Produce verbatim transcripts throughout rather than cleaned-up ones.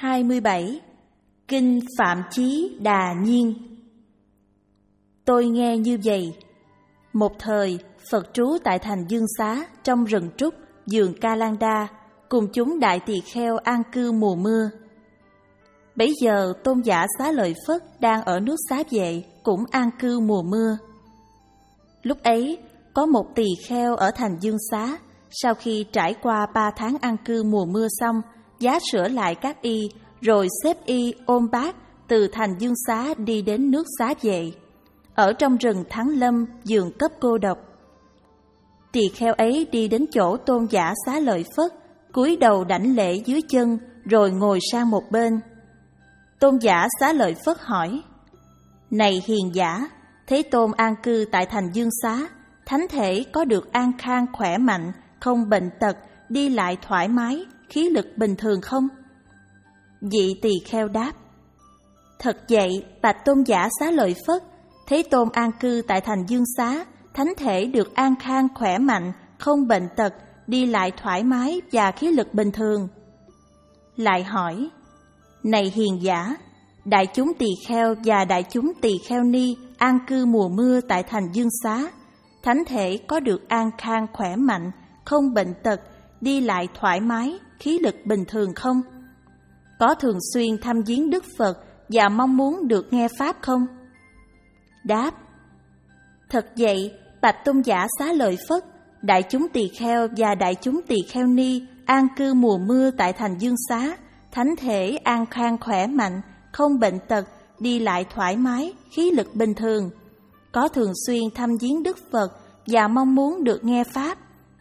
hai mươi bảy. Kinh Phạm Chí Đà Nhiên. Tôi nghe như vậy. Một thời, Phật trú tại thành Dương Xá trong rừng trúc, vườn Ca Lan Đa, cùng chúng đại tỳ kheo an cư mùa mưa. Bấy giờ Tôn giả Xá Lợi Phất đang ở nước Xá Vệ cũng an cư mùa mưa. Lúc ấy, có một tỳ kheo ở thành Dương Xá, sau khi trải qua ba tháng an cư mùa mưa xong, giá sửa lại các y, rồi xếp y ôm bát từ thành Dương Xá đi đến nước Xá Vệ, ở trong rừng Thắng Lâm, vườn cấp cô độc. Tỳ kheo ấy đi đến chỗ Tôn giả Xá Lợi Phất, cúi đầu đảnh lễ dưới chân, rồi ngồi sang một bên. Tôn giả Xá Lợi Phất hỏi: Này hiền giả, Thế Tôn an cư tại thành Dương Xá, thánh thể có được an khang khỏe mạnh, không bệnh tật, đi lại thoải mái, khí lực bình thường không? Vị tỳ kheo đáp: Thật vậy, bạch Tôn giả Xá Lợi Phất, Thế Tôn an cư tại thành Dương Xá, thánh thể được an khang khỏe mạnh, không bệnh tật, đi lại thoải mái và khí lực bình thường. Lại hỏi: Này hiền giả, đại chúng tỳ kheo và đại chúng tỳ kheo ni an cư mùa mưa tại thành Dương Xá, thánh thể có được an khang khỏe mạnh, không bệnh tật, đi lại thoải mái, khí lực bình thường không? Có thường xuyên thăm viếng Đức Phật và mong muốn được nghe Pháp không? Đáp: Thật vậy, bạch Tôn giả Xá Lợi Phất, đại chúng tỳ kheo và đại chúng tỳ kheo ni an cư mùa mưa tại thành Dương Xá, thánh thể an khang khỏe mạnh, không bệnh tật, đi lại thoải mái, khí lực bình thường. Có thường xuyên thăm viếng Đức Phật và mong muốn được nghe Pháp.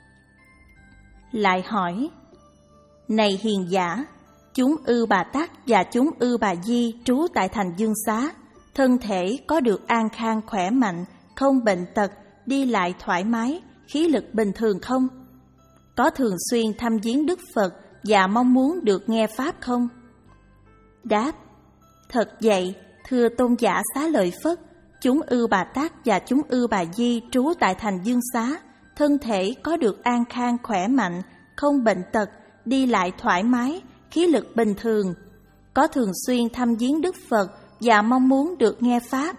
Lại hỏi: Này hiền giả, chúng Ư Bà Tắc và chúng Ư Bà Di trú tại thành Dương Xá, thân thể có được an khang khỏe mạnh, không bệnh tật, đi lại thoải mái, khí lực bình thường không? Có thường xuyên thăm viếng Đức Phật và mong muốn được nghe Pháp không? Đáp: Thật vậy, thưa Tôn giả Xá Lợi Phất, chúng Ư Bà Tắc và chúng Ư Bà Di trú tại thành Dương Xá, thân thể có được an khang khỏe mạnh, không bệnh tật, đi lại thoải mái, khí lực bình thường. Có thường xuyên thăm viếng Đức Phật và mong muốn được nghe Pháp.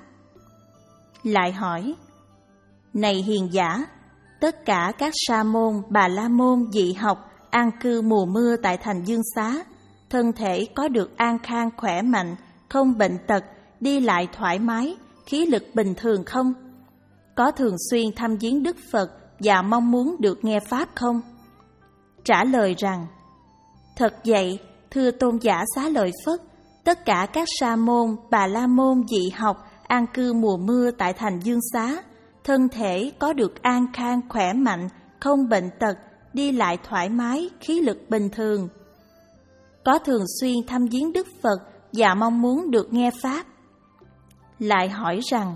Lại hỏi: Này hiền giả, tất cả các sa môn, bà la môn, dị học an cư mùa mưa tại thành Dương Xá, thân thể có được an khang khỏe mạnh, không bệnh tật, đi lại thoải mái, khí lực bình thường không? Có thường xuyên thăm viếng Đức Phật và mong muốn được nghe Pháp không? Trả lời rằng: Thật vậy, thưa Tôn giả Xá Lợi Phất, tất cả các sa môn, bà la môn, dị học an cư mùa mưa tại thành Dương Xá, thân thể có được an khang khỏe mạnh, không bệnh tật, đi lại thoải mái, khí lực bình thường. Có thường xuyên thăm viếng Đức Phật và mong muốn được nghe Pháp. Lại hỏi rằng: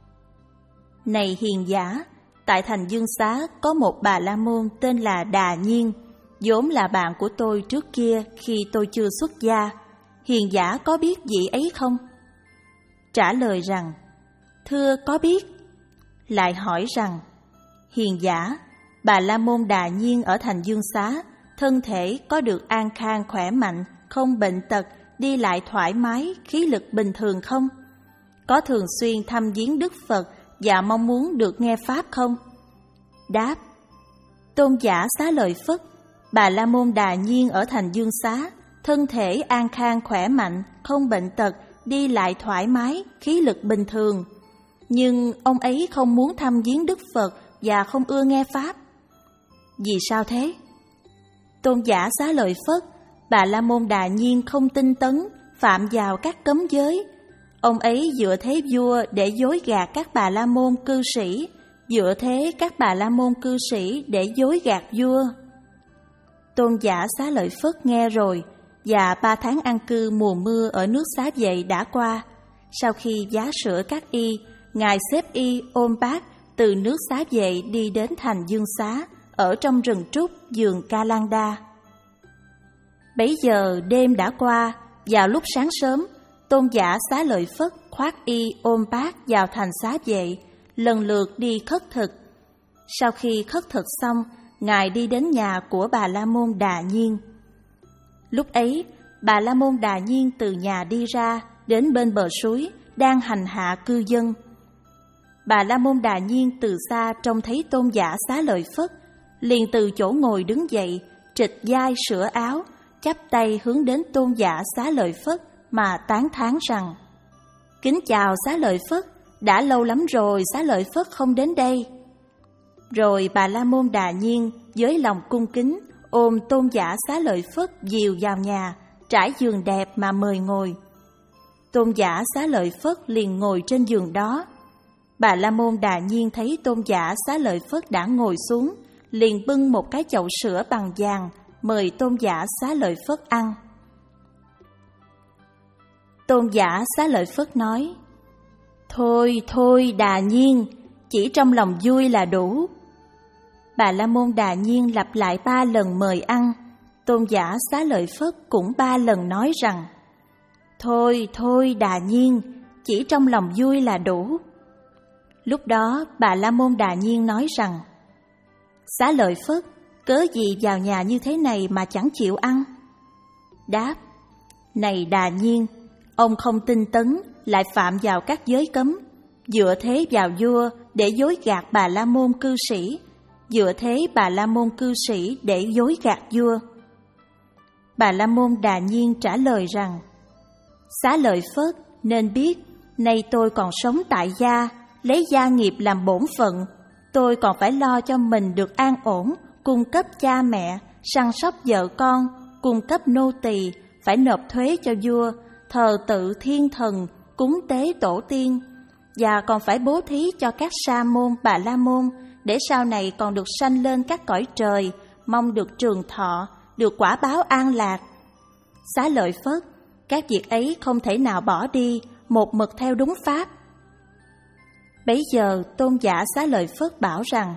Này hiền giả, tại thành Dương Xá có một bà la môn tên là Đà Nhiên, vốn là bạn của tôi trước kia khi tôi chưa xuất gia. Hiền giả có biết vị ấy không? Trả lời rằng: Thưa, có biết. Lại hỏi rằng: Hiền giả, bà la môn Đà Nhiên ở thành Dương Xá, thân thể có được an khang khỏe mạnh, không bệnh tật, đi lại thoải mái, khí lực bình thường không? Có thường xuyên thăm viếng Đức Phật và mong muốn được nghe Pháp không? Đáp: Tôn giả Xá Lợi Phất, bà la môn Đà Nhiên ở thành Dương Xá, thân thể an khang khỏe mạnh, không bệnh tật, đi lại thoải mái, khí lực bình thường. Nhưng ông ấy không muốn thăm viếng Đức Phật và không ưa nghe Pháp. Vì sao thế? Tôn giả Xá Lợi Phất, bà la môn Đà Nhiên không tinh tấn, phạm vào các cấm giới. Ông ấy dựa thế vua để dối gạt các bà la môn cư sĩ, dựa thế các bà la môn cư sĩ để dối gạt vua. Tôn giả Xá Lợi Phất nghe rồi, và ba tháng an cư mùa mưa ở nước Xá Vệ đã qua. Sau khi giá sửa các y, Ngài xếp y ôm bát từ nước Xá Vệ đi đến thành Dương Xá, ở trong rừng trúc, vườn Ca Lan Đa. Bấy giờ đêm đã qua, vào lúc sáng sớm, Tôn giả Xá Lợi Phất khoác y ôm bát vào thành Xá Vệ, lần lượt đi khất thực. Sau khi khất thực xong, Ngài đi đến nhà của bà la môn Đà Nhiên. Lúc ấy, Bà La Môn Đà Nhiên từ nhà đi ra, đến bên bờ suối, đang hành hạ cư dân. Bà La Môn Đà Nhiên từ xa trông thấy Tôn giả Xá Lợi Phất, liền từ chỗ ngồi đứng dậy, trịch vai sửa áo, chắp tay hướng đến Tôn giả Xá Lợi Phất mà tán thán rằng: Kính chào Xá Lợi Phất, đã lâu lắm rồi Xá Lợi Phất không đến đây. Rồi bà La Môn Đà Nhiên với lòng cung kính ôm Tôn giả Xá Lợi Phất dìu vào nhà, trải giường đẹp mà mời ngồi. Tôn giả Xá Lợi Phất liền ngồi trên giường đó. Bà La Môn Đà Nhiên thấy Tôn giả Xá Lợi Phất đã ngồi xuống, liền bưng một cái chậu sữa bằng vàng mời Tôn giả Xá Lợi Phất ăn. Tôn giả Xá Lợi Phất nói: Thôi thôi Đà Nhiên, chỉ trong lòng vui là đủ. Bà La Môn Đà Nhiên lặp lại ba lần mời ăn. Tôn giả Xá Lợi Phất cũng ba lần nói rằng: Thôi thôi Đà Nhiên, chỉ trong lòng vui là đủ. Lúc đó bà La Môn Đà Nhiên nói rằng: Xá Lợi Phất, cớ gì vào nhà như thế này mà chẳng chịu ăn? Đáp: Này Đà Nhiên, ông không tinh tấn, lại phạm vào các giới cấm, dựa thế vào vua để dối gạt bà La Môn cư sĩ, dựa thế bà La Môn cư sĩ để dối gạt vua. Bà La Môn Đà Nhiên trả lời rằng: Xá Lợi Phất, nên biết, nay tôi còn sống tại gia, lấy gia nghiệp làm bổn phận, tôi còn phải lo cho mình được an ổn, cung cấp cha mẹ, săn sóc vợ con, cung cấp nô tỳ, phải nộp thuế cho vua, thờ tự thiên thần, cúng tế tổ tiên, và còn phải bố thí cho các sa môn, bà la môn, để sau này còn được sanh lên các cõi trời, mong được trường thọ, được quả báo an lạc. Xá Lợi Phất, các việc ấy không thể nào bỏ đi, một mực theo đúng pháp. Bấy giờ Tôn giả Xá Lợi Phất bảo rằng: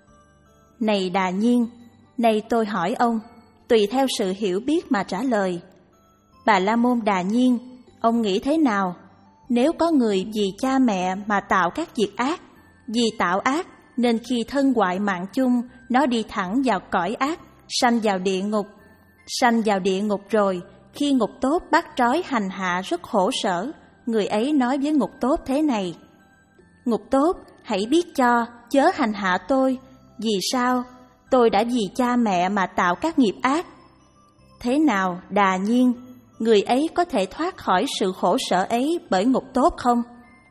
Này Đà Nhiên, nay tôi hỏi ông, tùy theo sự hiểu biết mà trả lời. Bà La Môn Đà Nhiên, ông nghĩ thế nào? Nếu có người vì cha mẹ mà tạo các việc ác, vì tạo ác nên khi thân hoại mạng chung, nó đi thẳng vào cõi ác, sanh vào địa ngục. Sanh vào địa ngục rồi, khi ngục tốt bắt trói hành hạ rất khổ sở, người ấy nói với ngục tốt thế này: Ngục tốt, hãy biết cho, chớ hành hạ tôi. Vì sao? Tôi đã vì cha mẹ mà tạo các nghiệp ác. Thế nào, Đà Nhiên, người ấy có thể thoát khỏi sự khổ sở ấy bởi ngục tốt không?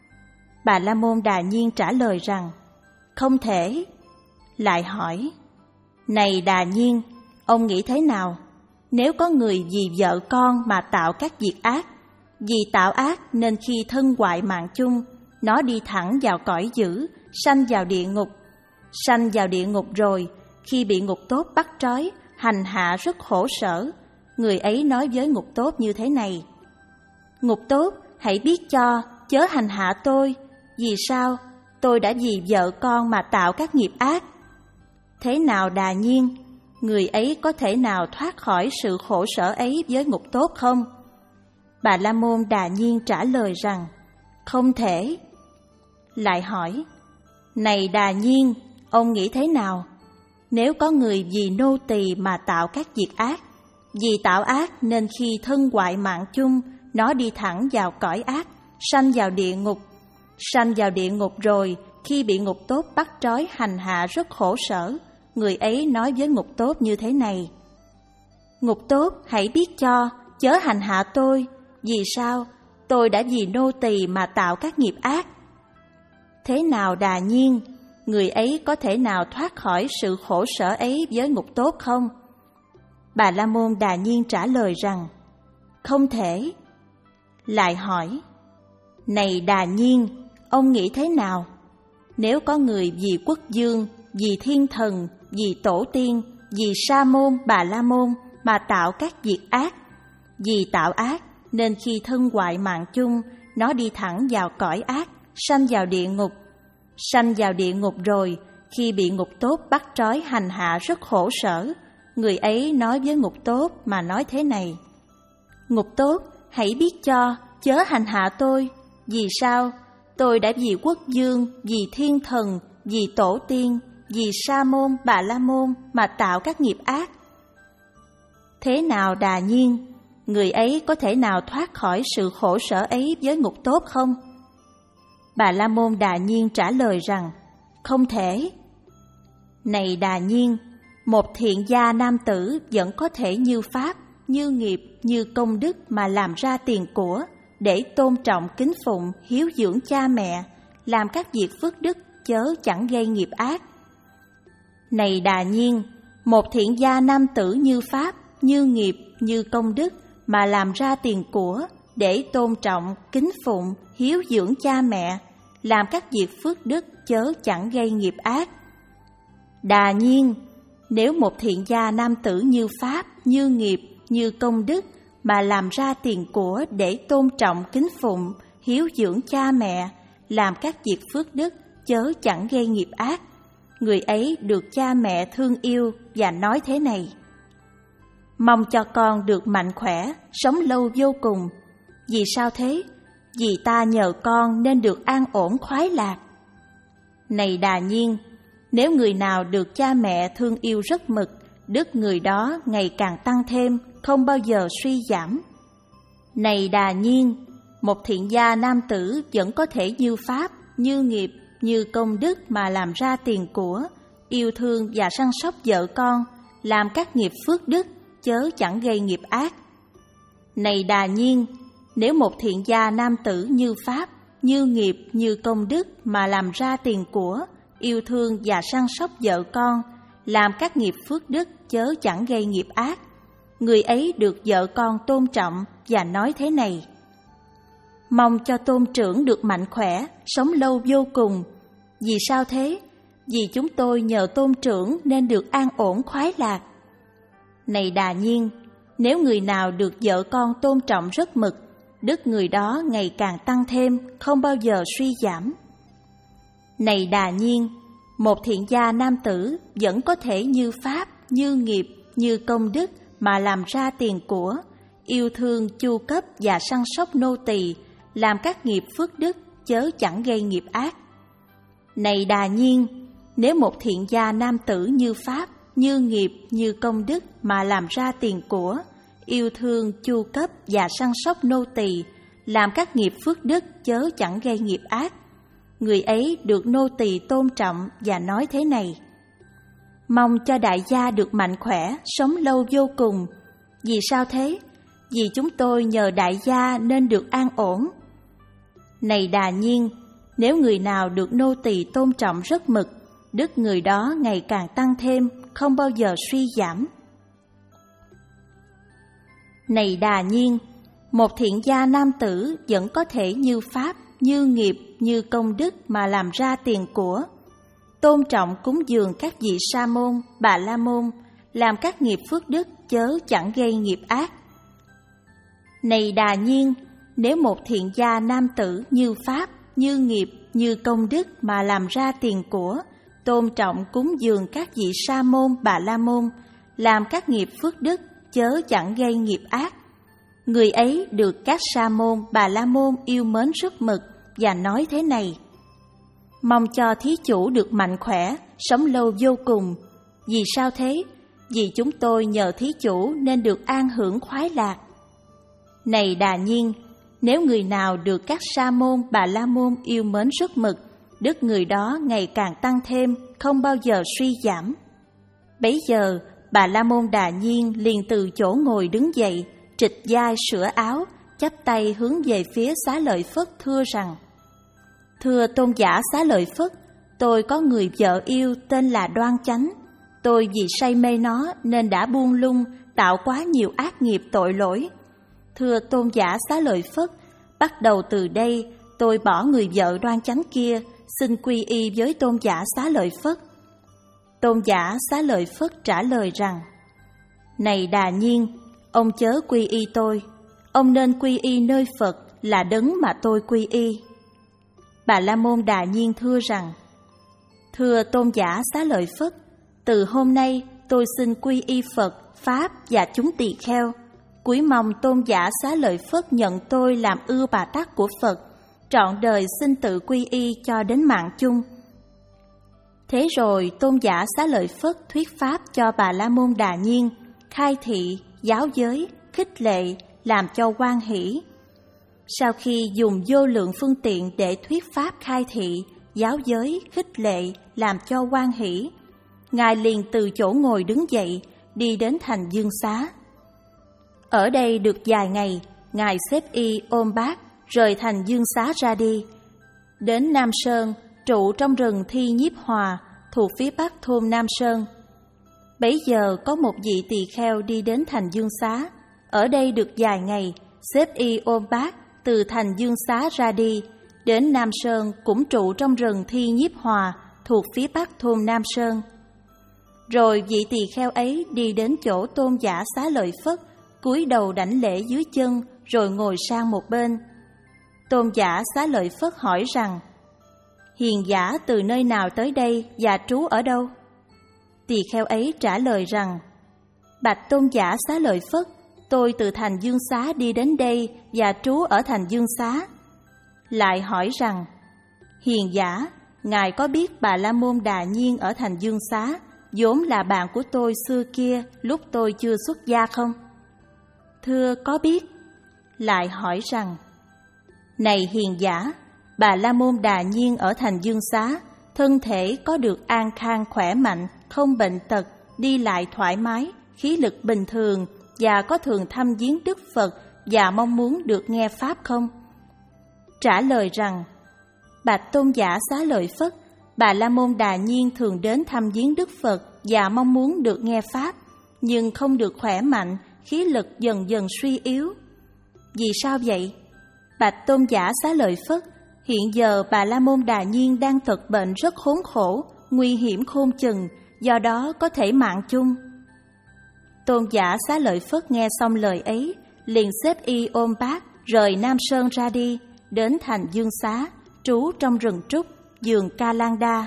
Bà La Môn Đà Nhiên trả lời rằng: Không thể. Lại hỏi: Này Đà Nhiên, ông nghĩ thế nào? Nếu có người vì vợ con mà tạo các việc ác, vì tạo ác nên khi thân hoại mạng chung, nó đi thẳng vào cõi dữ, sanh vào địa ngục. Sanh vào địa ngục rồi, khi bị ngục tốt bắt trói, hành hạ rất khổ sở, người ấy nói với ngục tốt như thế này: Ngục tốt, hãy biết cho, chớ hành hạ tôi. Vì sao? Tôi đã vì vợ con mà tạo các nghiệp ác. Thế nào, Đà Nhiên, người ấy có thể nào thoát khỏi sự khổ sở ấy với ngục tốt không? Bà La Môn Đà Nhiên trả lời rằng: Không thể. Lại hỏi: Này Đà Nhiên, ông nghĩ thế nào? Nếu có người vì nô tỳ mà tạo các việc ác, vì tạo ác nên khi thân hoại mạng chung, nó đi thẳng vào cõi ác, sanh vào địa ngục. Sanh vào địa ngục rồi, khi bị ngục tốt bắt trói hành hạ rất khổ sở, người ấy nói với ngục tốt như thế này: Ngục tốt, hãy biết cho, chớ hành hạ tôi. Vì sao? Tôi đã vì nô tỳ mà tạo các nghiệp ác. Thế nào, Đà Nhiên, người ấy có thể nào thoát khỏi sự khổ sở ấy với ngục tốt không? Bà La Môn Đà Nhiên trả lời rằng: Không thể. Lại hỏi: Này Đà Nhiên, ông nghĩ thế nào? Nếu có người vì quốc vương, vì thiên thần, vì tổ tiên, vì sa môn, bà la môn mà tạo các việc ác, vì tạo ác nên khi thân hoại mạng chung, nó đi thẳng vào cõi ác, sanh vào địa ngục. Sanh vào địa ngục rồi, khi bị ngục tốt bắt trói hành hạ rất khổ sở, người ấy nói với ngục tốt mà nói thế này: Ngục tốt, hãy biết cho, chớ hành hạ tôi. Vì sao? Tôi đã vì quốc vương, vì thiên thần, vì tổ tiên, vì sa môn, bà la môn mà tạo các nghiệp ác. Thế nào, Đà Nhiên, người ấy có thể nào thoát khỏi sự khổ sở ấy với ngục tốt không? Bà La Môn Đà Nhiên trả lời rằng, không thể. Này Đà Nhiên, một thiện gia nam tử vẫn có thể như pháp, như nghiệp, như công đức mà làm ra tiền của, để tôn trọng kính phụng, hiếu dưỡng cha mẹ, làm các việc phước đức chớ chẳng gây nghiệp ác. Này Đà Nhiên, một thiện gia nam tử như pháp, như nghiệp, như công đức mà làm ra tiền của, để tôn trọng, kính phụng, hiếu dưỡng cha mẹ, làm các việc phước đức chớ chẳng gây nghiệp ác. Đà Nhiên, nếu một thiện gia nam tử như pháp, như nghiệp, như công đức mà làm ra tiền của để tôn trọng, kính phụng, hiếu dưỡng cha mẹ, làm các việc phước đức chớ chẳng gây nghiệp ác, người ấy được cha mẹ thương yêu và nói thế này: mong cho con được mạnh khỏe, sống lâu vô cùng. Vì sao thế? Vì ta nhờ con nên được an ổn khoái lạc. Này Đà Nhiên, nếu người nào được cha mẹ thương yêu rất mực, đức người đó ngày càng tăng thêm, không bao giờ suy giảm. Này Đà Nhiên, một thiện gia nam tử vẫn có thể như pháp, như nghiệp, như công đức mà làm ra tiền của, yêu thương và săn sóc vợ con, làm các nghiệp phước đức chớ chẳng gây nghiệp ác. Này Đà Nhiên, nếu một thiện gia nam tử như pháp, như nghiệp, như công đức mà làm ra tiền của, yêu thương và săn sóc vợ con, làm các nghiệp phước đức chớ chẳng gây nghiệp ác, người ấy được vợ con tôn trọng và nói thế này: mong cho tôn trưởng được mạnh khỏe, sống lâu vô cùng. Vì sao thế? Vì chúng tôi nhờ tôn trưởng nên được an ổn khoái lạc. Này Đà Nhiên, nếu người nào được vợ con tôn trọng rất mực, đức người đó ngày càng tăng thêm, không bao giờ suy giảm. Này Đà Nhiên, một thiện gia nam tử vẫn có thể như pháp, như nghiệp, như công đức mà làm ra tiền của, yêu thương, chu cấp và săn sóc nô tỳ, làm các nghiệp phước đức chớ chẳng gây nghiệp ác. Này Đà Nhiên, nếu một thiện gia nam tử như pháp, như nghiệp, như công đức mà làm ra tiền của, yêu thương, chu cấp và săn sóc nô tỳ, làm các nghiệp phước đức chớ chẳng gây nghiệp ác, người ấy được nô tỳ tôn trọng và nói thế này: mong cho đại gia được mạnh khỏe, sống lâu vô cùng. Vì sao thế? Vì chúng tôi nhờ đại gia nên được an ổn. Này Đà Nhiên, nếu người nào được nô tỳ tôn trọng rất mực, đức người đó ngày càng tăng thêm, không bao giờ suy giảm. Này Đà Nhiên, một thiện gia nam tử vẫn có thể như pháp, như nghiệp, như công đức mà làm ra tiền của, tôn trọng cúng dường các vị sa môn, bà la môn, làm các nghiệp phước đức chớ chẳng gây nghiệp ác. Này Đà Nhiên, nếu một thiện gia nam tử như pháp, như nghiệp, như công đức mà làm ra tiền của, tôn trọng cúng dường các vị sa môn, bà la môn, làm các nghiệp phước đức chớ chẳng gây nghiệp ác, người ấy được các sa môn, bà la môn yêu mến rất mực và nói thế này: mong cho thí chủ được mạnh khỏe, sống lâu vô cùng. Vì sao thế? Vì chúng tôi nhờ thí chủ nên được an hưởng khoái lạc. Này Đà Nhiên, nếu người nào được các sa môn, bà la môn yêu mến rất mực, đức người đó ngày càng tăng thêm, không bao giờ suy giảm. Bấy giờ, bà la môn Đà Nhiên liền từ chỗ ngồi đứng dậy, trịch vai sửa áo, chắp tay hướng về phía Xá Lợi Phất thưa rằng: thưa tôn giả Xá Lợi Phất, tôi có người vợ yêu tên là Đoan Chánh. Tôi vì say mê nó nên đã buông lung, tạo quá nhiều ác nghiệp tội lỗi. Thưa tôn giả Xá Lợi Phất, bắt đầu từ đây tôi bỏ người vợ Đoan Chánh kia, xin quy y với tôn giả Xá Lợi Phất. Tôn giả Xá Lợi Phất trả lời rằng: này Đà Nhiên, ông chớ quy y tôi, ông nên quy y nơi Phật là đấng mà tôi quy y. Bà La Môn Đà Nhiên thưa rằng: thưa tôn giả Xá Lợi Phất, từ hôm nay tôi xin quy y Phật, Pháp và chúng tỳ kheo, cúi mong tôn giả Xá Lợi Phất nhận tôi làm ưa Bà Tát của Phật, trọn đời xin tự quy y cho đến mạng chung. Thế rồi tôn giả Xá Lợi Phất thuyết pháp cho Bà La Môn Đà Nhiên, khai thị, giáo giới, khích lệ, làm cho hoan hỷ. Sau khi dùng vô lượng phương tiện để thuyết pháp khai thị, giáo giới, khích lệ, làm cho hoan hỷ, Ngài liền từ chỗ ngồi đứng dậy, đi đến thành Dương Xá. Ở đây được vài ngày, Ngài xếp y ôm bát, rời thành Dương Xá ra đi. Đến Nam Sơn, trụ trong rừng Thi Nhiếp Hòa, thuộc phía bắc thôn Nam Sơn. Bấy giờ có một vị tỳ kheo đi đến thành Dương Xá. Ở đây được vài ngày, xếp y ôm bát, từ thành Dương Xá ra đi. Đến Nam Sơn cũng trụ trong rừng Thi Nhiếp Hòa, thuộc phía bắc thôn Nam Sơn. Rồi vị tỳ kheo ấy đi đến chỗ Tôn giả Xá Lợi Phất, cúi đầu đảnh lễ dưới chân, rồi ngồi sang một bên. Tôn giả Xá Lợi Phất hỏi rằng: Hiền giả từ nơi nào tới đây và trú ở đâu? Tỳ kheo ấy trả lời rằng: Bạch Tôn giả Xá Lợi Phất, tôi từ thành Dương Xá đi đến đây và trú ở thành Dương Xá. Lại hỏi rằng: Hiền giả, ngài có biết Bà La Môn Đà Nhiên ở thành Dương Xá, vốn là bạn của tôi xưa kia lúc tôi chưa xuất gia không? Thưa, có biết. Lại hỏi rằng: Này hiền giả, Bà La Môn Đà Nhiên ở thành Dương Xá, thân thể có được an khang khỏe mạnh, không bệnh tật, đi lại thoải mái, khí lực bình thường, và có thường thăm viếng Đức Phật và mong muốn được nghe Pháp không? Trả lời rằng: Bạch Tôn giả Xá Lợi Phất, Bà La Môn Đà Nhiên thường đến thăm viếng Đức Phật và mong muốn được nghe Pháp, nhưng không được khỏe mạnh, khí lực dần dần suy yếu. Vì sao vậy? Bạch Tôn giả Xá Lợi Phất, hiện giờ Bà La Môn Đà Nhiên đang tật bệnh rất khốn khổ, nguy hiểm khôn chừng, do đó có thể mạng chung. Tôn giả Xá Lợi Phất nghe xong lời ấy, liền xếp y ôm bát, rời Nam Sơn ra đi, đến thành Dương Xá, trú trong rừng trúc, vườn Ca Lan Đa.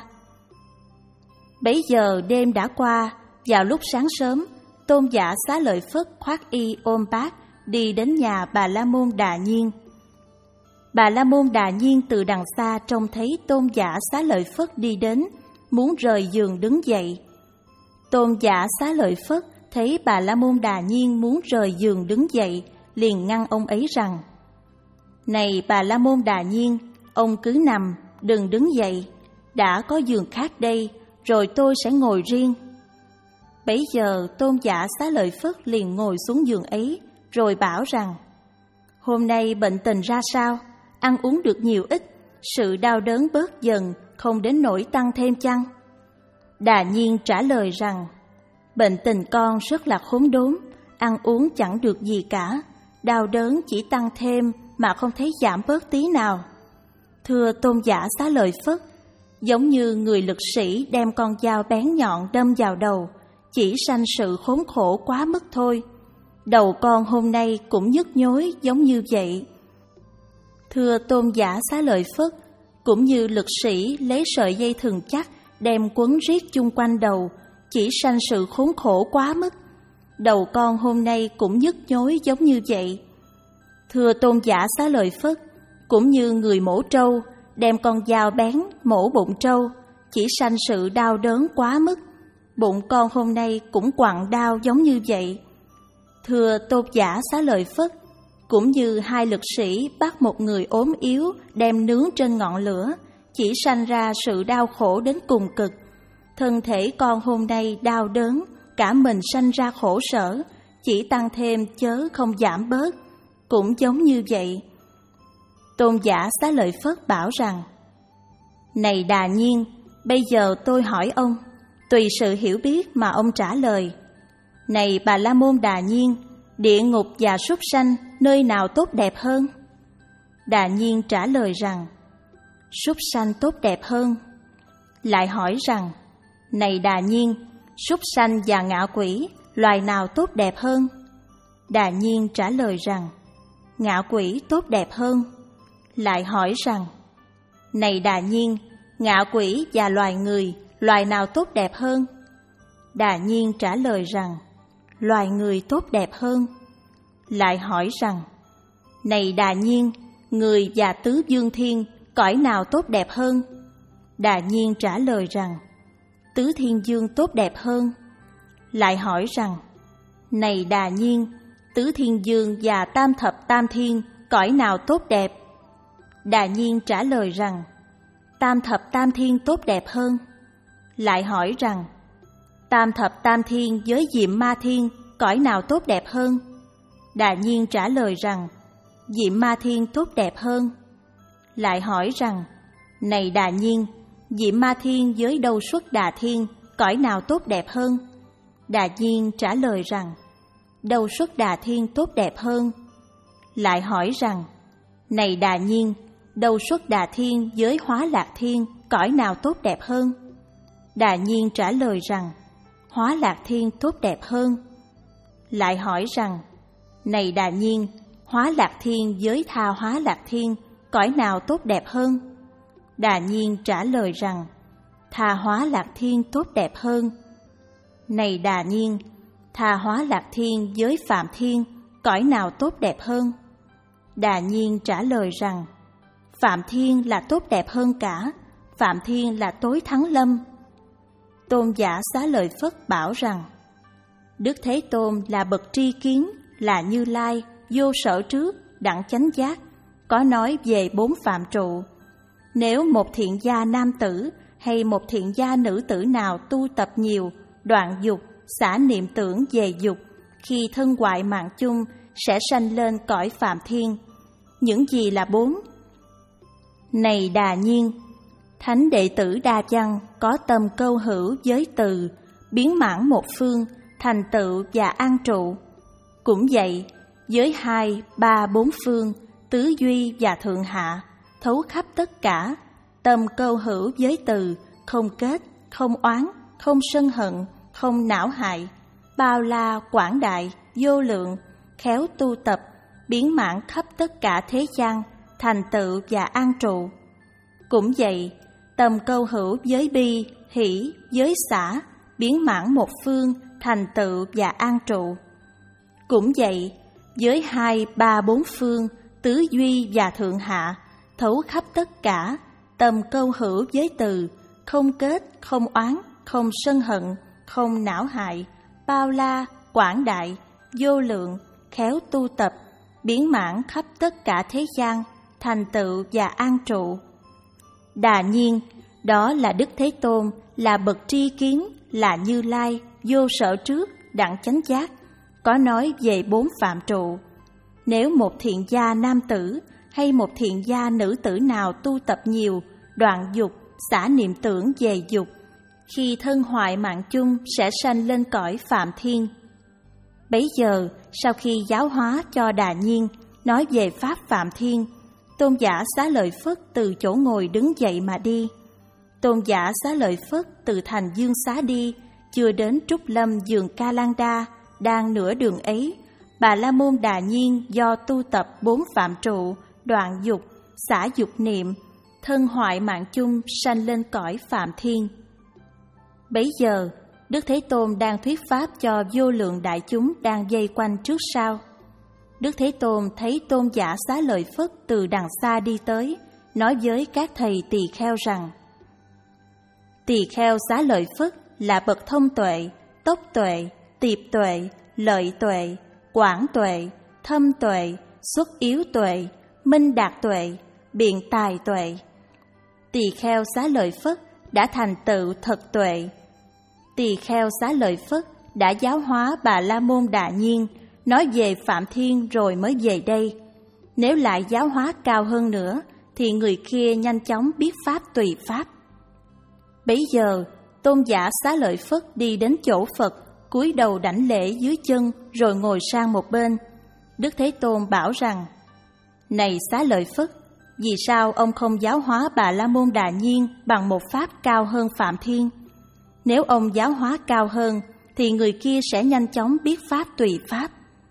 Bấy giờ đêm đã qua, vào lúc sáng sớm, Tôn giả Xá Lợi Phất khoác y ôm bát, đi đến nhà Bà La Môn Đà Nhiên. Bà La Môn Đà Nhiên từ đằng xa trông thấy Tôn giả Xá Lợi Phất đi đến, muốn rời giường đứng dậy. Tôn giả Xá Lợi Phất thấy Bà La Môn Đà Nhiên muốn rời giường đứng dậy, liền ngăn ông ấy rằng: Này Bà La Môn Đà Nhiên, ông cứ nằm, đừng đứng dậy, đã có giường khác đây, rồi tôi sẽ ngồi riêng. Bấy giờ Tôn giả Xá Lợi Phất liền ngồi xuống giường ấy, rồi bảo rằng: Hôm nay bệnh tình ra sao? Ăn uống được nhiều ít, sự đau đớn bớt dần, không đến nỗi tăng thêm chăng? Đà Nhiên trả lời rằng: Bệnh tình con rất là khốn đốn, ăn uống chẳng được gì cả, đau đớn chỉ tăng thêm mà không thấy giảm bớt tí nào. Thưa Tôn giả Xá Lợi Phất, giống như người lực sĩ đem con dao bén nhọn đâm vào đầu, chỉ sanh sự khốn khổ quá mức thôi. Đầu con hôm nay cũng nhức nhối giống như vậy. Thưa Tôn giả Xá Lợi Phất, cũng như lực sĩ lấy sợi dây thừng chắc đem quấn riết chung quanh đầu, chỉ sanh sự khốn khổ quá mức. Đầu con hôm nay cũng nhức nhối giống như vậy. Thưa Tôn giả Xá Lợi Phất, cũng như người mổ trâu đem con dao bén mổ bụng trâu, chỉ sanh sự đau đớn quá mức. Bụng con hôm nay cũng quặn đau giống như vậy. Thưa Tôn giả Xá Lợi Phất, cũng như hai lực sĩ bắt một người ốm yếu đem nướng trên ngọn lửa, chỉ sanh ra sự đau khổ đến cùng cực. Thân thể con hôm nay đau đớn, cả mình sanh ra khổ sở, chỉ tăng thêm chớ không giảm bớt, cũng giống như vậy. Tôn giả Xá Lợi Phất bảo rằng: Này Đà Nhiên, bây giờ tôi hỏi ông, tùy sự hiểu biết mà ông trả lời. Này Bà La Môn Đà Nhiên, địa ngục và súc sanh nơi nào tốt đẹp hơn? Đà Nhiên trả lời rằng: Súc sanh tốt đẹp hơn. Lại hỏi rằng: Này Đà Nhiên, súc sanh và ngạ quỷ loài nào tốt đẹp hơn? Đà Nhiên trả lời rằng: Ngạ quỷ tốt đẹp hơn. Lại hỏi rằng: Này Đà Nhiên, ngạ quỷ và loài người loài nào tốt đẹp hơn? Đà Nhiên trả lời rằng: Loài người tốt đẹp hơn. Lại hỏi rằng: Này Đà Nhiên, người và tứ dương thiên cõi nào tốt đẹp hơn? Đà Nhiên trả lời rằng: Tứ thiên dương tốt đẹp hơn. Lại hỏi rằng: Này Đà Nhiên, Tứ Thiên Dương và Tam Thập Tam Thiên, cõi nào tốt đẹp? Đà Nhiên trả lời rằng, Tam Thập Tam Thiên tốt đẹp hơn. Lại hỏi rằng, Tam Thập Tam Thiên với Diệm Ma Thiên, cõi nào tốt đẹp hơn? Đà Nhiên trả lời rằng, Diệm Ma Thiên tốt đẹp hơn. Lại hỏi rằng, này Đà Nhiên, Diệm Ma Thiên với Đâu Xuất Đà Thiên, cõi nào tốt đẹp hơn? Đà Nhiên trả lời rằng, Đâu Xuất Đà Thiên tốt đẹp hơn. Lại hỏi rằng, này Đà Nhiên, Đâu Xuất Đà Thiên với Hóa Lạc Thiên, cõi nào tốt đẹp hơn? Đà Nhiên trả lời rằng, Hóa Lạc Thiên tốt đẹp hơn. Lại hỏi rằng, này Đà Nhiên, Hóa Lạc Thiên với Tha Hóa Lạc Thiên, cõi nào tốt đẹp hơn? Đà Nhiên trả lời rằng, Tha Hóa Lạc Thiên tốt đẹp hơn. Này Đà Nhiên, Tha Hóa Lạc Thiên với Phạm Thiên, cõi nào tốt đẹp hơn? Đà Nhiên trả lời rằng, Phạm Thiên là tốt đẹp hơn cả, Phạm Thiên là tối thắng lâm. Tôn giả Xá Lợi Phất bảo rằng, Đức Thế Tôn là bậc tri kiến, là Như Lai, vô sở trước, đẳng chánh giác, có nói về bốn phạm trụ. Nếu một thiện gia nam tử hay một thiện gia nữ tử nào tu tập nhiều, đoạn dục, xả niệm tưởng về dục, khi thân hoại mạng chung sẽ sanh lên cõi Phạm Thiên. Những gì là bốn? Này Đà Nhiên, thánh đệ tử Đa Văn có tâm câu hữu với từ, biến mãn một phương, thành tựu và an trụ. Cũng vậy, với hai, ba, bốn phương, tứ duy và thượng hạ, thấu khắp tất cả, tâm câu hữu với từ, không kết, không oán, không sân hận, không não hại, bao la, quảng đại, vô lượng, khéo tu tập, biến mãn khắp tất cả thế gian, thành tựu và an trụ. Cũng vậy, tâm câu hữu với bi, hỷ, với xả, biến mãn một phương, thành tựu và an trụ. Cũng vậy, với hai, ba, bốn phương, tứ duy và thượng hạ, thấu khắp tất cả, tâm câu hữu với từ, không kết, không oán, không sân hận, không não hại, bao la, quảng đại, vô lượng, khéo tu tập, biến mãn khắp tất cả thế gian, thành tựu và an trụ. Đà Nhiên, đó là Đức Thế Tôn, là bậc tri kiến, là Như Lai, vô sở trước, đẳng chánh giác, có nói về bốn phạm trụ. Nếu một thiện gia nam tử hay một thiện gia nữ tử nào tu tập nhiều, đoạn dục, xả niệm tưởng về dục, khi thân hoại mạng chung sẽ sanh lên cõi Phạm Thiên. Bấy giờ, sau khi giáo hóa cho Đà Nhiên, nói về Pháp Phạm Thiên, Tôn giả Xá Lợi Phất từ chỗ ngồi đứng dậy mà đi. Tôn giả Xá Lợi Phất từ thành Dương Xá đi, chưa đến Trúc Lâm vườn Ca Lan Đa, đang nửa đường ấy, Bà La Môn Đà Nhiên do tu tập bốn phạm trụ, đoạn dục, xả dục niệm, thân hoại mạng chung sanh lên cõi Phạm Thiên. Bấy giờ, Đức Thế Tôn đang thuyết pháp cho vô lượng đại chúng đang vây quanh trước sau. Đức Thế Tôn thấy Tôn giả Xá Lợi Phất từ đằng xa đi tới, nói với các thầy tỳ kheo rằng: Tỳ kheo Xá Lợi Phất là bậc thông tuệ, tốc tuệ, tiệp tuệ, lợi tuệ, quảng tuệ, thâm tuệ, xuất yếu tuệ, minh đạt tuệ, biện tài tuệ. Tỳ kheo Xá Lợi Phất đã thành tựu thật tuệ. Tỳ kheo Xá Lợi Phất đã giáo hóa Bà La Môn Đà Nhiên, nói về Phạm Thiên rồi mới về đây. Nếu lại giáo hóa cao hơn nữa, thì người kia nhanh chóng biết pháp tùy pháp. Bấy giờ, Tôn giả Xá Lợi Phất đi đến chỗ Phật, cúi đầu đảnh lễ dưới chân rồi ngồi sang một bên. Đức Thế Tôn bảo rằng: Này Xá Lợi Phất, vì sao ông không giáo hóa Bà La Môn Đà Nhiên bằng một pháp cao hơn Phạm Thiên? Nếu ông giáo hóa cao hơn, thì người kia sẽ nhanh chóng biết pháp tùy pháp.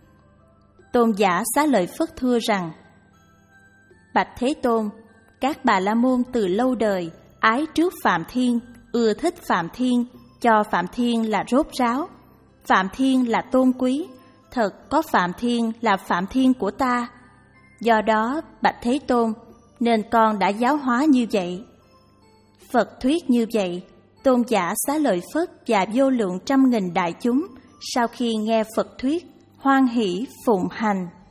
Tôn giả Xá Lợi Phất thưa rằng: Bạch Thế Tôn, các Bà La Môn từ lâu đời ái trước Phạm Thiên, ưa thích Phạm Thiên, cho Phạm Thiên là rốt ráo. Phạm Thiên là tôn quý, thật có Phạm Thiên là Phạm Thiên của ta. Do đó, Bạch Thế Tôn, nên con đã giáo hóa như vậy. Phật thuyết như vậy, Tôn giả Xá Lợi Phất và vô lượng trăm nghìn đại chúng sau khi nghe Phật thuyết, hoan hỷ phụng hành.